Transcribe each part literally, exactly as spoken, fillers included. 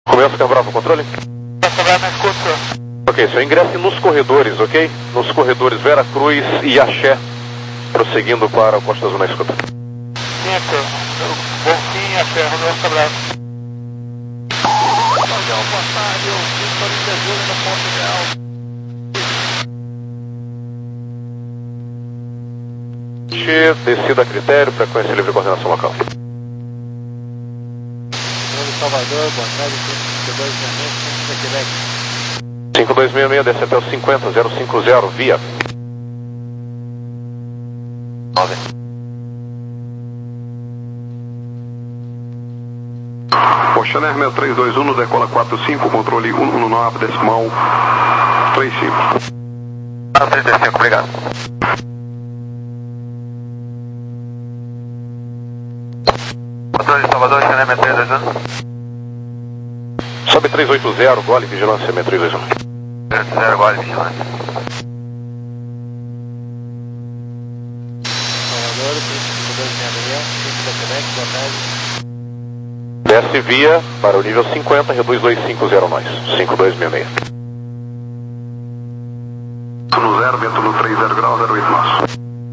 Começa a Bravo, controle? Ok, senhor, ingresse nos corredores, ok? Nos corredores Vera Cruz e Axé, prosseguindo para o Costa Azul na escuta. Cinco, Bonfim, Axé, Romeu Cabral. Legal, boa tarde, eu Vitor Indezura no ponto ideal. Descida a critério, frequência livre e coordenação local. Salvador, boa tarde, cinco dois seis seis, Quebec. cinco dois seis seis, desce até o cinquenta, zero cinco zero, via. nove. Oceaner seis três dois um, decola quatro cinco, controle um um nove, decimal três cinco. trinta e cinco, obrigado. Controle Salvador, Oceaner seis três dois um. Sobe três oito zero, gole, vigilância seis três dois um. três oito zero, gole, vigilância. Salvador, cinco dois seis seis, cinco da Quebec, boa tarde. Desce via para o nível cinquenta, reduz dois cinco zero nós, cinco dois seis seis. Vento no zero, vento no três zero graus, zero oito nós.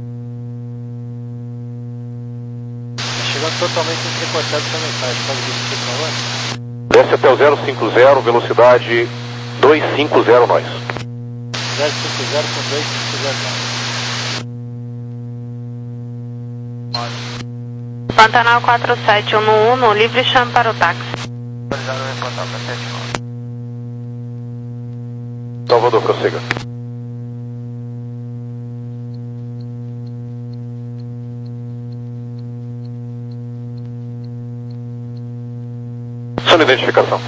Chegando totalmente entrecortado essa mensagem, pode repetir, por favor? Desce até o zero cinco zero, velocidade dois cinco zero nós. zero cinco zero com dois cinco zero nós. Pantanal quatro sete um no Uno, livre chame para o táxi. Salvador, prossiga. Sua identificação.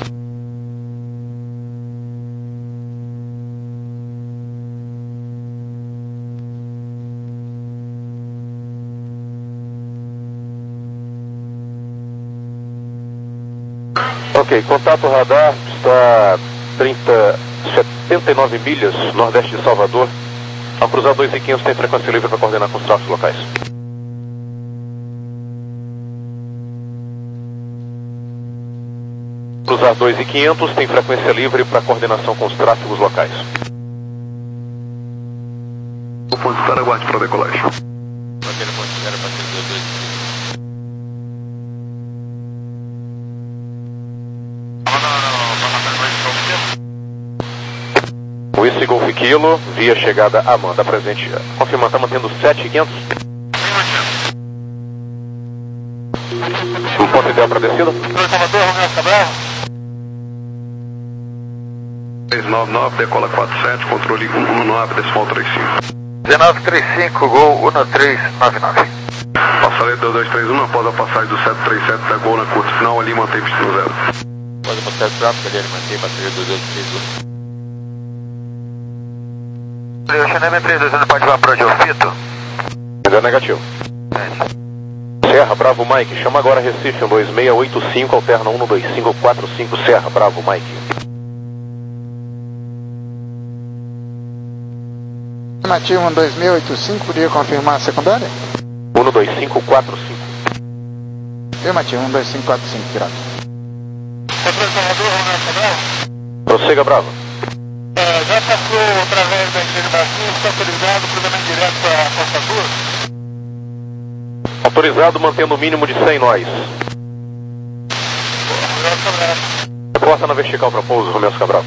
Ok, contato radar está trinta, setenta e nove milhas nordeste de Salvador. Ao cruzar dois e quinhentos tem frequência livre para coordenar com os tráficos locais. Cruzar dois e quinhentos tem frequência livre para coordenação com os tráfegos locais. O ponto estar aguarde para a decolagem. Aquele ponto zero para três dois. Whisky Golf Kilo, via chegada Amanda, presente. Confirmando, está mantendo sete e quinhentos? Um ponto ideal para descida? Salvador, Romeu Cabral. três nove nove, decola quatro sete, controle um um nove, decimal três cinco. dezenove trinta e cinco, Gol um três nove nove. Passarei dois dois três um, após a passagem do sete três sete da Gol na curta final, ali mantém pista no zero. Pode mostrar o tráfego ali, mantém bateria dois dois três um. O Chanel seis três dois um pode voar para onde eu fito? Ainda negativo. Serra, Bravo Mike, chama agora Recife, um dois seis oito cinco, alterna um dois cinco quatro cinco, Serra, Bravo Mike. Afirmativo um dois seis oito cinco, poderia confirmar a secundária? um dois cinco quatro cinco. Afirmativo um dois cinco quatro cinco, tirado. Controle Salvador, Romeu Cabral. Prossiga, Bravo. É, já passou através da Engenho Brasil, está autorizado o cruzamento direto para a Costa Azul? Autorizado, mantendo o mínimo de cem nós. Romeu Cabral. Reporta na vertical para pouso, Romeu Cabral.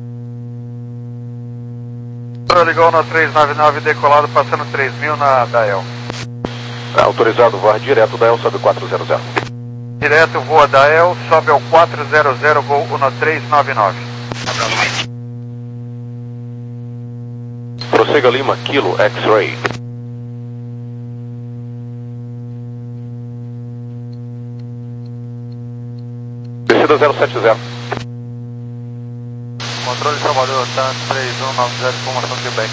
Controle Gol no três nove nove, decolado, passando três mil na Dael. Autorizado, voar direto, Dael sobe quatro zero zero. Direto, voa Dael, sobe ao quatro zero zero, Gol um três nove nove. Prossiga Lima, Kilo, X-Ray. Descida zero sete zero. Controle Salvador, tá três um nove zero, informação Quebec.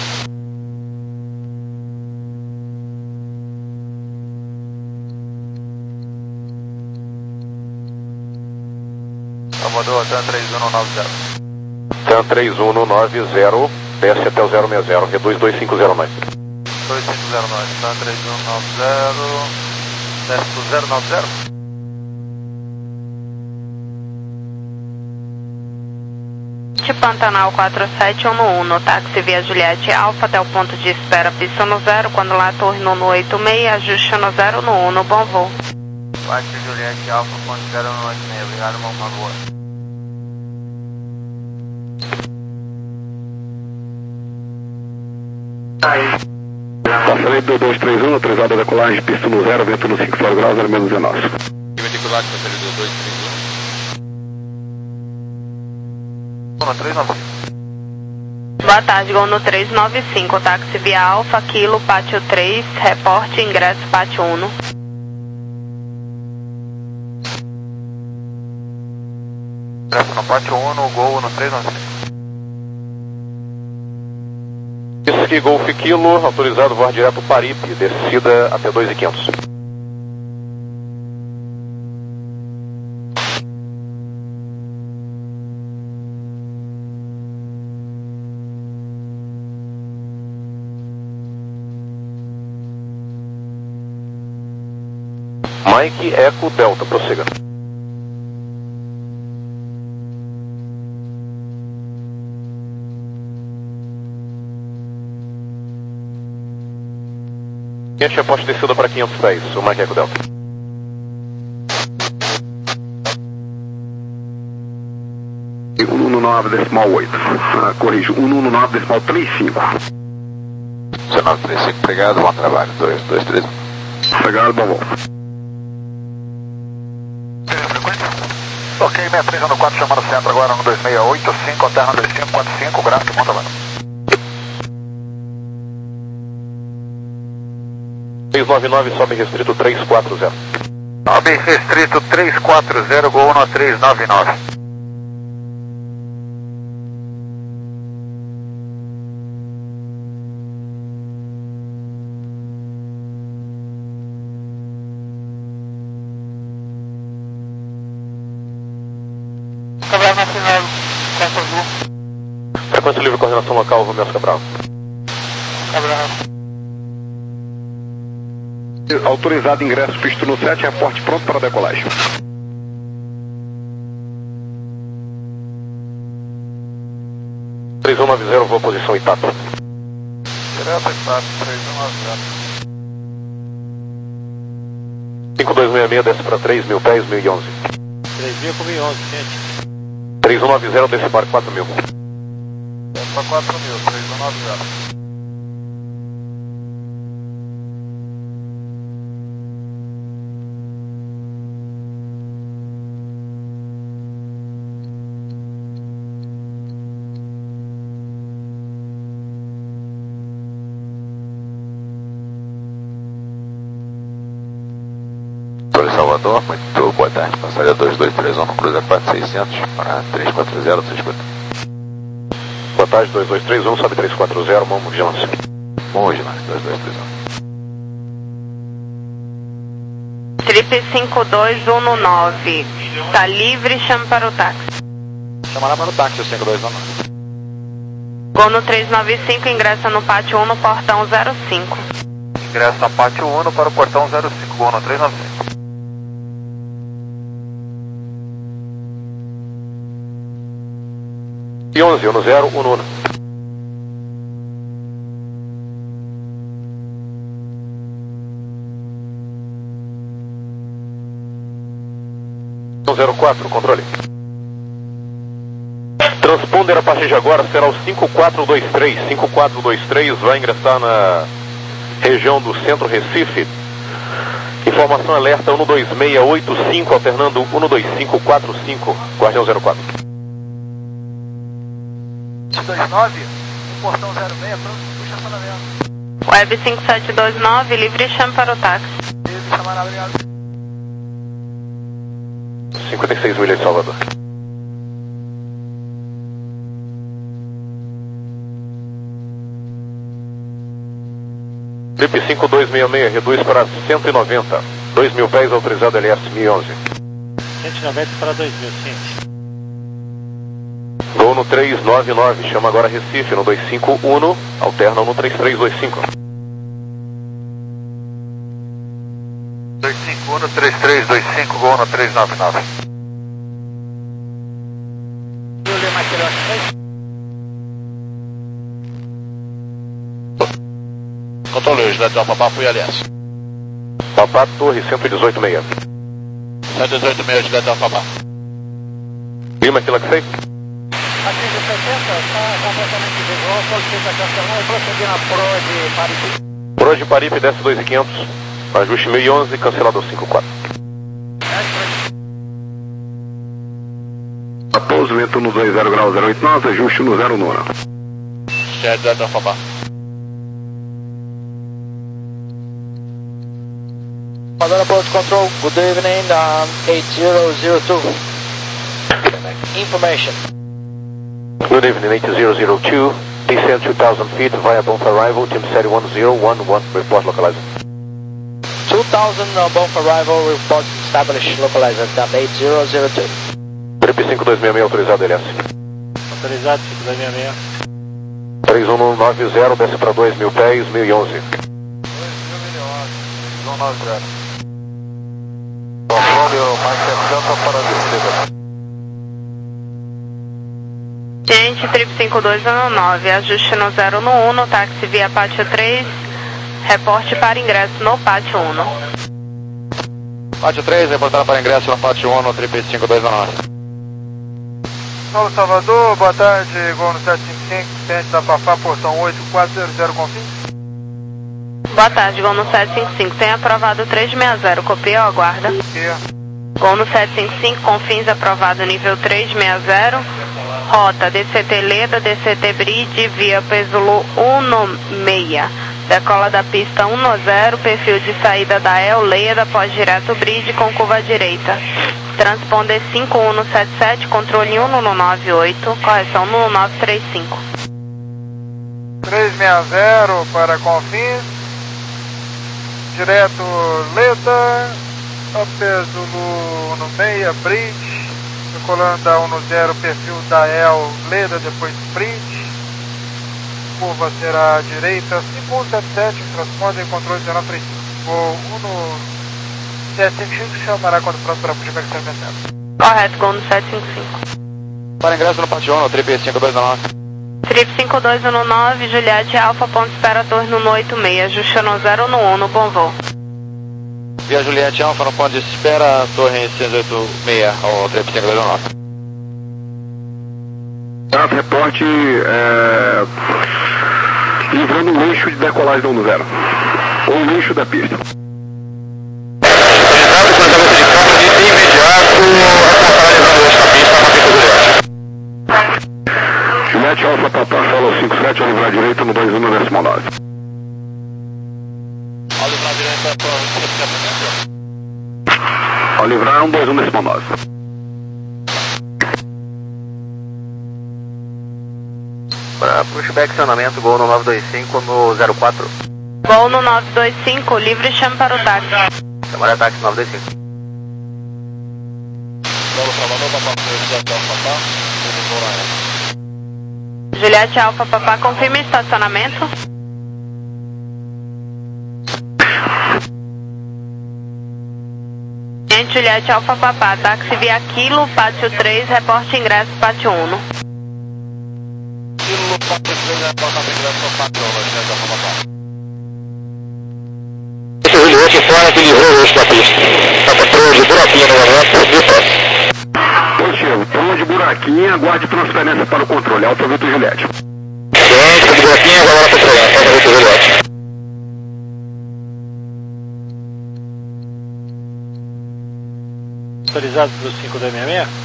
Salvador, tá três um nove zero. TAM três um nove zero, desce até o zero seis zero, reduz dois cinco zero nós. dois cinco zero nove, TAM três um nove zero, desce pro zero nove zero. Juliette, Pantanal quatro sete um um, táxi via Juliette Alfa até o ponto de espera, pista no zero, quando lá torre no oito seis, ajuste no zero no um, bom voo. Táxi Juliette Alfa, ponto zero no oito seis, obrigado, bom voo. Passamento do dois três um, autorizado a decolagem, pista no zero, vento no cinco graus, zero menos dezenove. Decolagem, passageiro do dois três um. três nove cinco. Boa tarde, Gol no três nove cinco, táxi via Alfa, Kilo, Pátio três, reporte, ingresso, Pátio um. Ingresso no Pátio um, Gol no três nove cinco. Whisky Golf Kilo, autorizado voar direto Paripe, descida até dois mil e quinhentos. Mike Eco Delta, prossiga. quinhentos, aposta descida para quinhentos pés, o Mike Eco Delta. um um nove decimal oito, ah, corrijo, um um nove decimal trinta e cinco. dezenove trinta e cinco, obrigado, bom trabalho, dois dois três. Obrigado, bom voo. Ok, seis três um quatro, chamando o centro agora, um dois seis oito cinco, alterna dois cinco quatro cinco, gráfico, bom trabalho. seis nove nove, sobe restrito três quatro zero. Sobe restrito três quatro zero, Gol no três nove nove. Cabral Nacional, Costa Azul. Frequência livre, coordenação local, Romeu Cabral. Cabral. Autorizado ingresso, pista no sete, reporte pronto para decolagem. três um nove zero, voo posição Itata. Direto Itata, três um nove zero. cinco dois seis seis, desce para três mil pés, mil e onze. três mil com mil e onze, gente. três um nove zero, desce para quatro mil. Desce para quatro mil, três um nove zero. Salvador, muito boa tarde, passageiro dois dois três um, cruza quatro seiscentos para três quatro zero, três quatro. Boa tarde, dois dois três um, sobe três quatro zero, Momo Vigilância. Bom Vigilância, dois dois três um. Trip cinco dois um nove, tá livre, chame para o táxi. Chamará para o táxi, o cinco dois um nove. Gol no três nove cinco, ingressa no Pátio um, no portão zero cinco. Ingresso na Pátio um para o portão zero cinco, Gol no três nove cinco. E onze, um zero, um um. um zero quatro, controle. Transponder a partir de agora será o cinco quatro dois três. cinco quatro dois três vai ingressar na região do Centro Recife. Informação alerta um dois seis oito cinco, alternando um dois cinco quatro cinco, Guardião zero quatro. dois nove, portão zero seis, pronto, puxa estacionamento. Web cinco sete dois nove, livre, chame para o táxi. Livre, chamará, obrigado. cinquenta e seis milhas de Salvador. Trip cinco dois seis seis, reduz para cento e noventa. dois mil pés, autorizado L S mil e onze. cento e noventa para dois mil, gente. Gol no três nove nove, chama agora Recife no dois cinco um, alterna no três três dois cinco. dois cinco um, três três dois cinco, Gol no três nove nove. Controle, Juliette Alfa Papa, fui aliança. Papá, torre cento e dezoito meia. cento e dezoito meia, Juliette Alfa Papa. Lima, Kilo X seis. Aqui de setenta, está completamente visual, solicita cancelar e prosseguir na Pro de Paripe. Pro de Paripe, desce dois mil e quinhentos. Ajuste mil e onze, cancelador cinco quatro. Pouso, vento no dois zero graus zero oito nove, ajuste no zero nona. Juliette Alfa Papa. Madonna Approach Control, good evening, um, eight zero zero two. Information. Good evening, eight zero zero two. Descend two thousand feet via bump arrival, team set one zero one one, report localizer. two thousand uh, bomb arrival, report established, localizer, T A M eight zero zero two. Trip cinco dois seis seis, autorizado L S. Autorizado cinco dois seis seis. três um um nove zero, desce para dois mil pés, mil e onze. dois mil e onze, três um nove zero. Controle, mais setenta para a descida. Gente, trip cinco dois um nove, ajuste no zero no um, no táxi via pátio três, reporte para ingresso no pátio um. Pátio três, reportado para ingresso no pátio um, no trip cinco dois um nove. Paulo Salvador, boa tarde, Gol no sete cinco cinco, cliente da Fafá, portão oito quatro zero zero, confim. Boa tarde, Gol no sete cinco cinco, tem aprovado três seis zero, copia ou aguarda? Copia. Gol no sete cinco cinco, confins aprovado nível três seis zero, rota D C T Leda, D C T Bridge, via Pesulo um seis, decola da pista um zero, perfil de saída da El Leda, pós direto Bridge com curva direita. Transponder cinco um sete sete, controle um no nove oito, correção no nove três cinco. três seis zero para confins, direto Leda, Pesulo um seis, Bridge, decolando da um zero, perfil da El Leda, depois Bridge, curva será direita, cinco um sete sete, transponder controle dezenove três cinco. Vou um no sete cinco cinco, chamará quando pronto para pushback setecentos. Correto, Gol no sete cinco cinco. Para ingresso no pátio um, no trip cinco dois um nove. Trip cinco dois um nove, Juliette Alfa, ponto espera, torre no oito seis, ajuste no zero no um, no bom voo. Via Juliette Alfa, no ponto de espera, torre seis oito seis, ao trip cinco dois um nove. Tá, reporte, é... livrando um eixo de decolagem do um zero. Ou um eixo da pista. Juliette Alfa Papá, follow cinco sete, ao livrar direito no dois um no décimo nove. Ao livrar direito, Ao livrar um dois um décimo nove. Para pushback acionamento, Gol no nove dois cinco no zero quatro. Gol no nove dois cinco, livre chame para o táxi. Chamada táxi nove dois cinco. Paulo Salvador, Papá, Juliette Alfa Papá, Juliette Alfa Papá, confirme estacionamento. Gente, Juliette Alfa Papá, táxi via Quilo, pátio três, reporte ingresso, pátio um. Quilo, pátio três, reporte ingresso, pátio um, Juliette Alfa Papá. Juliette fora que livrou o eixo da pista. Tá controle de buraquinho novamente. Positivo, toma de buraquinho, aguarde transferência para o controle. Alfa Vitor Juliette. Gente, de buraquinho, agora transferência. Alfa Vitor Juliette. Autorizado para o cinco dois seis seis?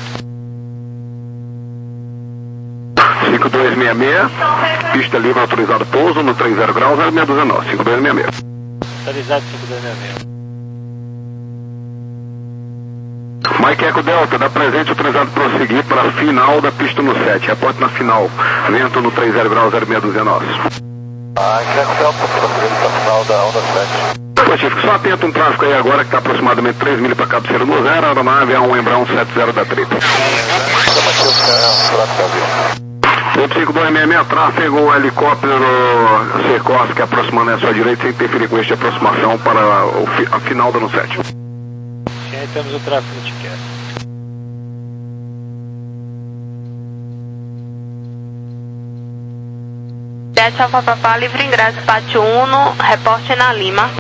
cinco dois seis seis, pista livre autorizado pouso no três zero graus zero seis um nove, cinco dois seis seis. Autorizado cinco dois seis seis. Mike Eco Delta, dá presente autorizado prosseguir para a final da pista no sete. Reporte na final, vento no três zero graus zero seis um nove. Ah, Eco Delta, prosseguindo para a final da onda sete. Positivo, só atento um tráfego aí agora que está aproximadamente três milhas para a cabeceira no zero, a aeronave é um Embraer sete zero da Trip. Trip cinco dois seis seis, tráfego, helicóptero Sikorsky aproximando a sua direita sem interferir com esta aproximação para o fi, a final da no sete. Sim, aí temos o tráfego de queda. Juliette Alfa Papá, livre ingresso, pátio Uno, reporte na Lima.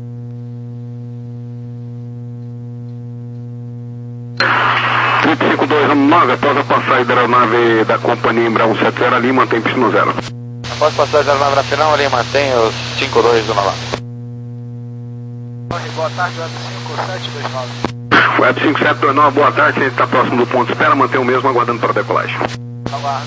três cinco dois nove, após a passagem da aeronave da companhia Embraer cento e setenta ali, mantém pista zero. Após passagem da aeronave na final, ali mantém os cinco dois do nove. Boa tarde, web cinco sete dois nove. Web cinco sete dois nove, boa tarde, a gente está próximo do ponto de espera, mantém o mesmo, aguardando para a decolagem. Aguardo,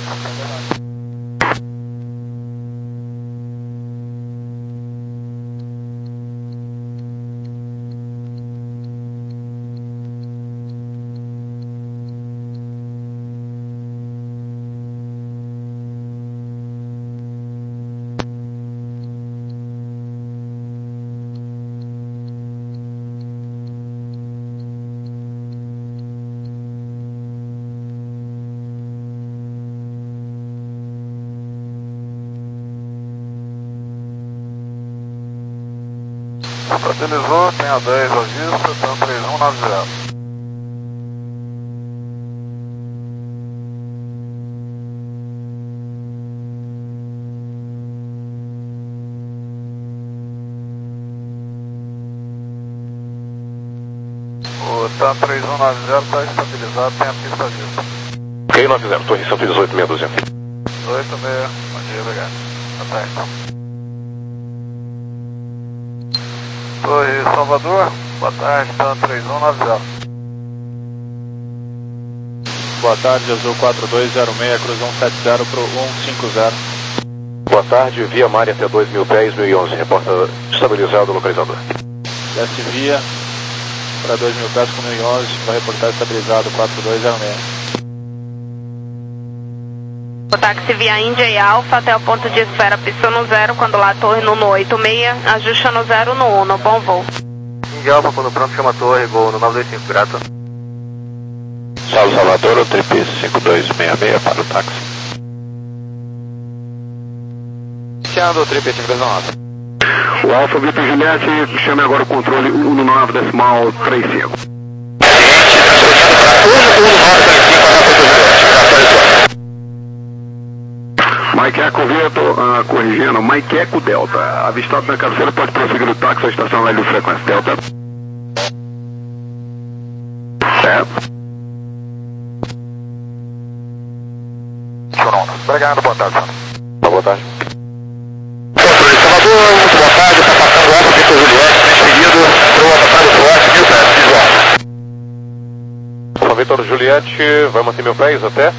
Fratelizou, tem a dez ao vista, tá três um nove zero. O TAM três um nove zero está estabilizado, tem a pista vista. Ok, nove zero, Torre cento e dezoito, meia dúzia. oito meia, bom dia, obrigado. Boa tarde. Torre Salvador, boa tarde, TAM três um nove zero. Boa tarde, Azul quatro dois zero seis, cruza cento e setenta para o cento e cinquenta. Boa tarde, via Mari até dois mil pés, mil e onze, reporta estabilizado o localizador. Desce via para dois mil pés com mil e onze, vai reportar estabilizado quatro dois zero seis. O táxi via Índia e Alfa até o ponto de espera, pista no zero, quando lá a torre no oito seis, ajusta no zero no Uno, bom voo. Índia Alfa, quando pronto, chama a torre, gol no nove dois cinco, grato. Salve Salvador, o trip cinco dois seis seis para o táxi. Iniciando o trip cinco dois nove. O Alfa Vitor Juliette, chame agora o controle um nove decimal trinta e cinco. Mike Eco Vitor, uh, corrigindo, Mike Eco Delta, avistado na cabeceira, pode prosseguir o táxi à estação Hélio Frequência Delta. Certo. Obrigado, boa tarde. Boa tarde. Controle Salvador, muito boa tarde, está passando o Alfa Vitor Juliette, transferido, entrou a passagem do Oeste, mil pés, visual. Alfa Vitor Juliette, vai manter mil pés até?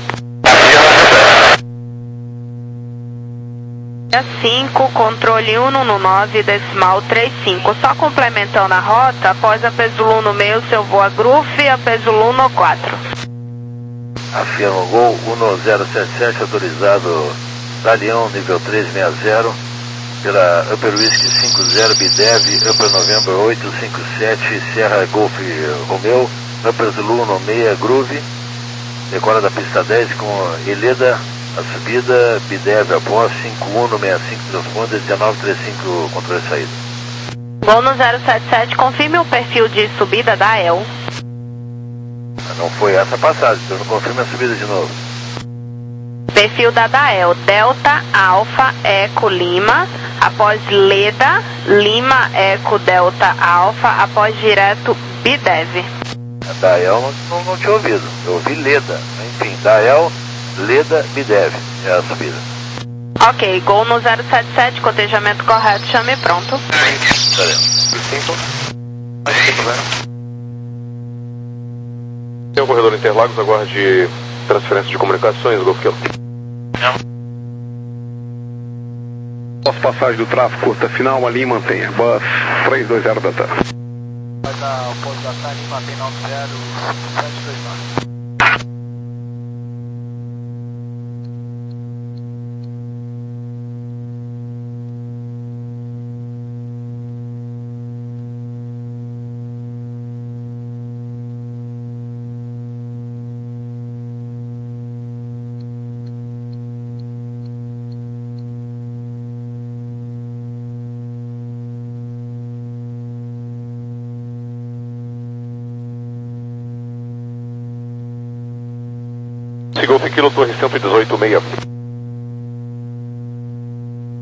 cinco, controle um no nove, decimal trinta e cinco, só complementando a rota, após a Pesul no meio, seu voo a Groove, a Pesul no quatro. Afirma o gol, um zero sete sete, autorizado da Leão, nível três seis zero, pela Upper Whisky cinco zero, Bidev, Upper November oito cinco sete, Serra Golf Romeo, Upper Zulu no seis, Groove, decola da pista dez com Ileda, a subida, Bidev após, cinco um seis cinco, transponder, dezenove trinta e cinco, controle de saída. Gol no zero sete sete, confirme o perfil de subida da E L. Não foi essa passagem, então não confirma a subida de novo. Perfil da D A E L, Delta Alfa Eco Lima, após Leda, Lima Eco Delta Alfa, após direto Bidev. A D A E L não, não, não tinha ouvido, eu ouvi Leda, enfim, D A E L, Leda, Bidev, é a subida. Ok, gol no zero sete sete, cotejamento correto, chame pronto. Tem o corredor Interlagos, aguarde transferência de comunicações, Golf Kilo. Após passagem do tráfego curta final, ali mantenha. Bus três dois zero da TAM. Vai dar o ponto da TAM, Lima B nove zero sete dois nove. Golf Kilo, Torre cento e dezoito, meia.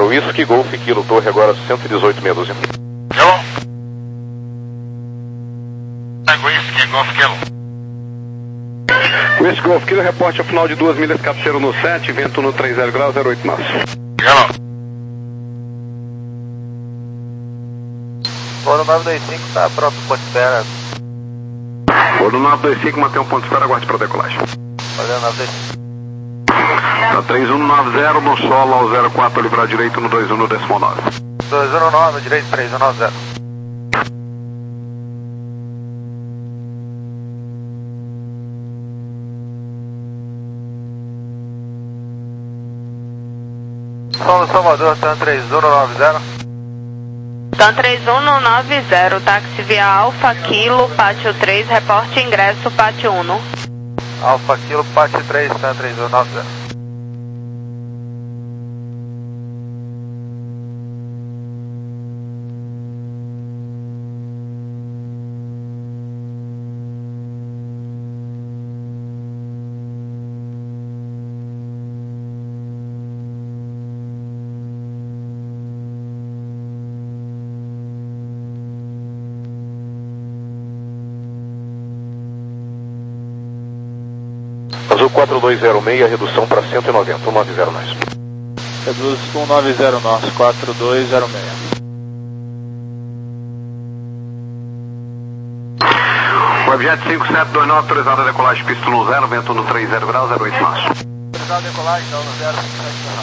Whisky, Golf, Kilo, Torre, agora cento e dezoito, meia dúzia. Hello? Whisky, Golf, Kilo. Whisky Golf Kilo, reporte ao final de duas milhas, cabeceiro no sete, vento no trinta graus, zero oito nós. Hello? Foro nove dois cinco está próprio ponto de espera. Foro nove dois cinco, mantém um ponto de espera, aguarde para decolagem. Valeu, nove dois cinco. Tá três um nove zero no solo ao zero quatro, livrar direito no dois um no décimo nove. dois um nove, direito três um nove zero. Solo Salvador, TAM três um nove zero. TAM três um nove zero, táxi via Alfa Kilo, Pátio três, reporte ingresso, Pátio um. Alfa Kilo, Pátio três, TAM três um nove zero. Azul quatro dois zero seis, redução para cento e noventa, cento e noventa nós. Reduz cento e noventa nós, quatro dois zero seis. Webjet cinco sete dois nove, autorizado a decolagem, pista no zero, vento no trinta graus, zero oito nós. Autorizado a decolagem, então no zero cinco sete dois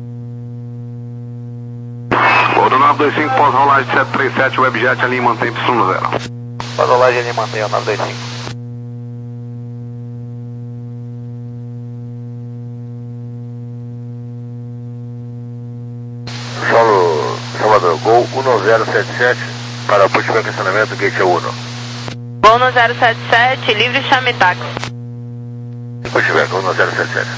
nove. Foro nove dois cinco, pós-rolagem sete três sete, Webjet ali mantém pista no zero. Pós-rolagem ali mantém o nove dois cinco. Solo Salvador, Gol um zero sete sete para o pushback estacionamento, gate um. Gol no zero sete sete, livre chame táxi. Pushback um zero sete sete.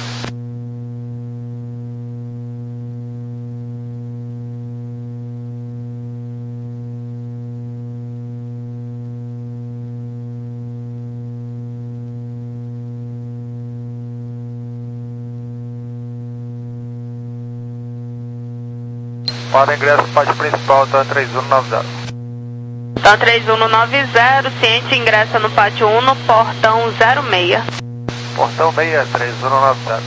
Para ingresso, pátio principal, TAM três um nove zero. TAM três um nove zero, ciente ingressa no Pátio um, portão zero seis. Portão seis, três um nove zero.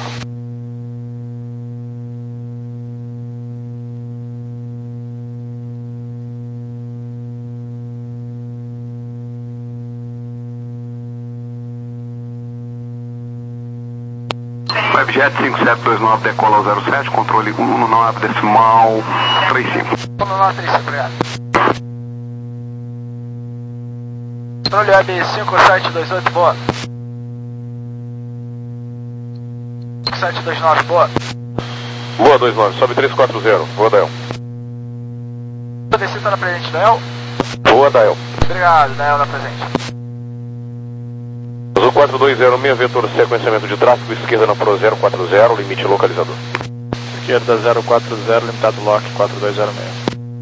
Webjet cinco sete dois nove, decola ao zero sete, controle um, não abre decimal, três cinco. um nove três cinco, obrigado. Controle web cinco sete dois oito, boa. cinco sete dois nove, boa. Boa, dois nove, sobe três quatro zero, boa, Dael. Descida na presente, Dael. Boa, Dael. Obrigado, Dael na presente. Azul quatro dois zero seis, vetor sequenciamento de tráfego, esquerda na Pro zero quatro zero, limite localizador. Esquerda zero quatro zero, limitado lock quatro dois zero seis.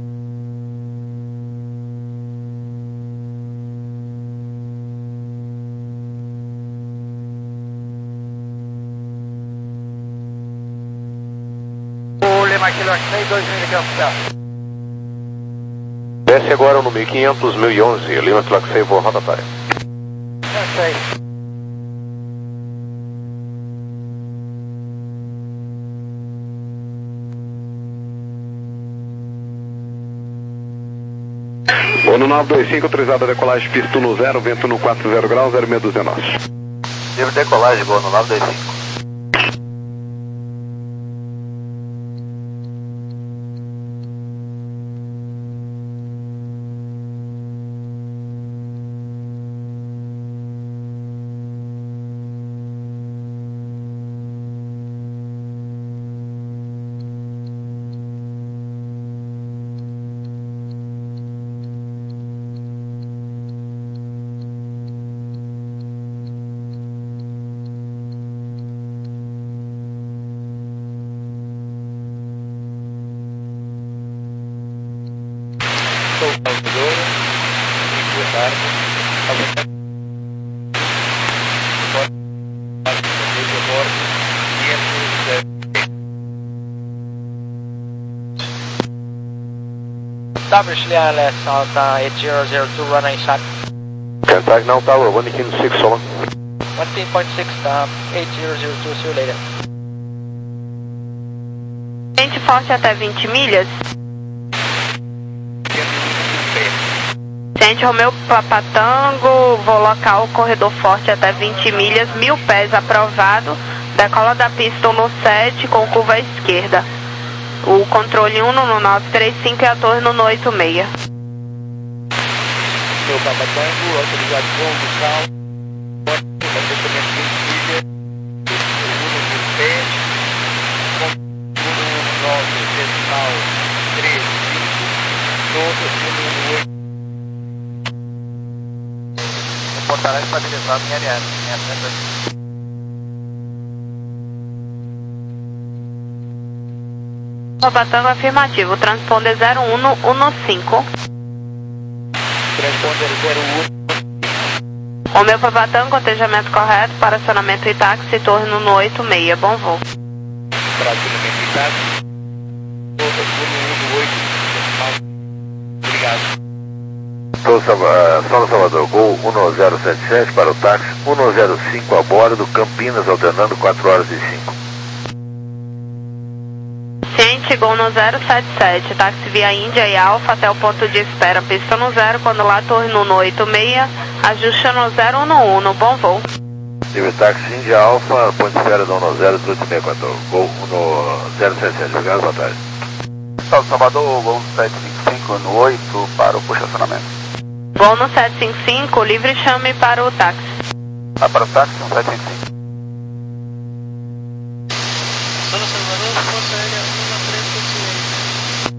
O Lema Kilo seis dois mil quinhentos. Desce agora no mil e quinhentos, mil e onze, Lima Flaxei, voo rotatória. seis. Voo no nove dois cinco, autorizado a decolagem, pista no zero, vento no quatro zero graus, zero seis doze nós. Livre decolagem, Gol no nove dois cinco. Establish Leon less Alta eight zero zero two, running inside. Contact now tower, one king six, so long. one point six, um, eight zero zero two, see you later. Vente forte até vinte milhas. Ciente Romeu Papa Tango, voo local, corredor forte até vinte milhas, mil pés aprovado, decola da pista um no sete com curva à esquerda. O controle um no nove três cinco e a torre no oito seis. Meu Papa Tango, autorizado voo local, aproximadamente vinte milhas, um no pés, controle nove decimal três cinco, torre no oito. Portará estabilizado em L S. Robatango afirmativo, transponder zero um no um no cinco. Transponder zero um. Romeu Papatango, cotejamento correto para acionamento e táxi, torre no oito seis, bom voo. Para acionamento e táxi, torre no oito. Obrigado. Solo Salvador, Gol um zero sete sete para o táxi, um zero cinco a bordo, Campinas, alternando quatro horas e cinco. Ciente, Gol no zero sete sete, táxi via Índia e Alfa até o ponto de espera, pista no zero, quando lá torre no oito seis, ajusta no zero um no um, no bom voo. Nível táxi Índia Alfa, ponto de espera do um zero oito seis quatro, Gol um zero sete sete, obrigado, boa tarde. Solo Salvador, Gol sete cinco cinco no oito para o puxa-acionamento. Gol no sete cinco cinco, livre chame para o táxi. Ah, para o táxi, um sete cinco cinco. Solo Salvador, Força Aérea um três sete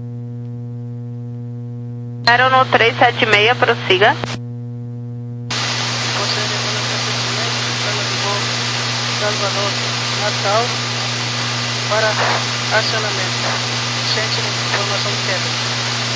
seis. Aero no três sete seis, prossiga. Força Aérea um três sete seis, sala de voo Salvador, Natal, para acionamento. Ciente, informação de queda.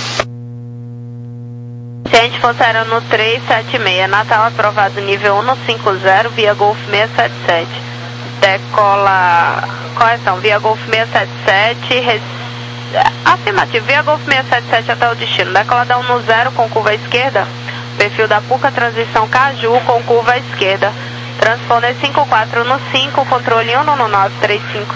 Ciente, Força Aérea no três sete seis, Natal aprovado nível um no cinco zero, via Golf seis sete sete. Decola, correção, via Golf seis sete sete, res... afirmativo, via Golf seis sete sete até o destino. Decola da um no zero com curva à esquerda, perfil da Puca, transição Caju com curva à esquerda. Transponder cinco quatro no cinco, controle um no nove três cinco.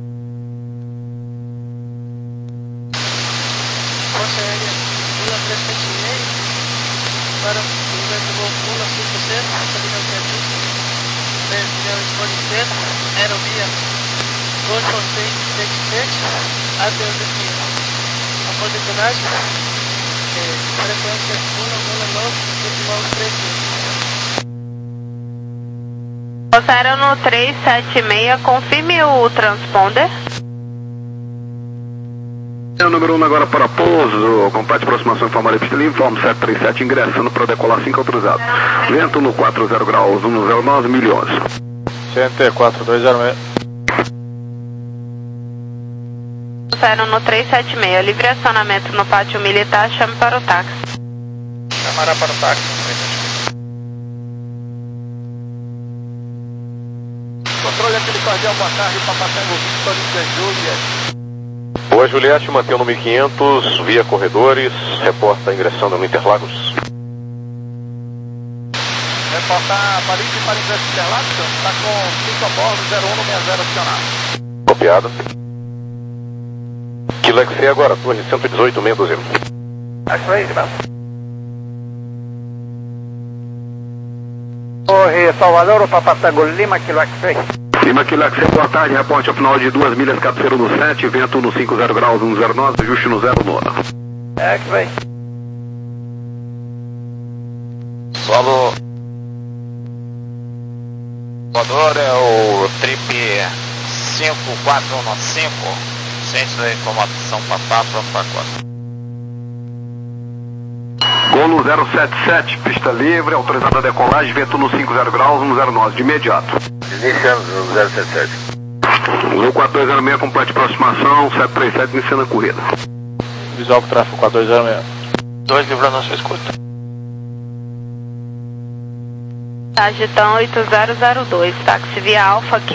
Força Aérea um três sete seis, para o lugar de voo um cinco zero, salida alternativa, pode ser, aerovia dois seis sete sete, até o destino. A condicionagem, frequência um nove decimal três cinco. Força Aérea no três sete seis, confirme o transponder. É o número um agora para pouso, complete aproximação informada pista livre, informe sete três sete, ingressando para decolar cinco autorizado. Vento no quatro zero graus, um zero nove, mil e onze. C T quatro dois zero seis. Força Aérea no três sete seis, livre acionamento no pátio militar, chame para o táxi. Chamará para o táxi, controle aquele cordial, boa tarde, Papatango Victor India Juliet. Boa, Juliette, mantém o no mil e quinhentos, via corredores, reporta ingressando no Interlagos. Reportar Paris para ingresso Interlagos, está com cinco a bordo, zero um no seis zero acionado. Copiado. Kilo X C agora, torre cento e dezoito, meia dúzia. X-Ray, Torre Salvador, o Papatango Lima, Kilo X-Ray. Lima Kilo X C, boa tarde, reporte ao final de duas milhas, cabeceiro no sete, vento no cinco zero graus, um zero nove, ajuste no zero nove. X-Ray. Solo Salvador é o trip cinco quatro um cinco, centro da informação Papá, pronto para quatro. Gol no zero sete sete, pista livre, autorizada a decolagem, vento no cinco zero graus, um zero nove, de imediato. Iniciamos no zero sete sete. Gol quatro dois zero seis, complete aproximação, sete três sete, iniciando a corrida. Visual para tráfego quatro dois zero seis. dois livrando a sua escuta. Agitão oito zero zero dois, táxi via Alfa aqui.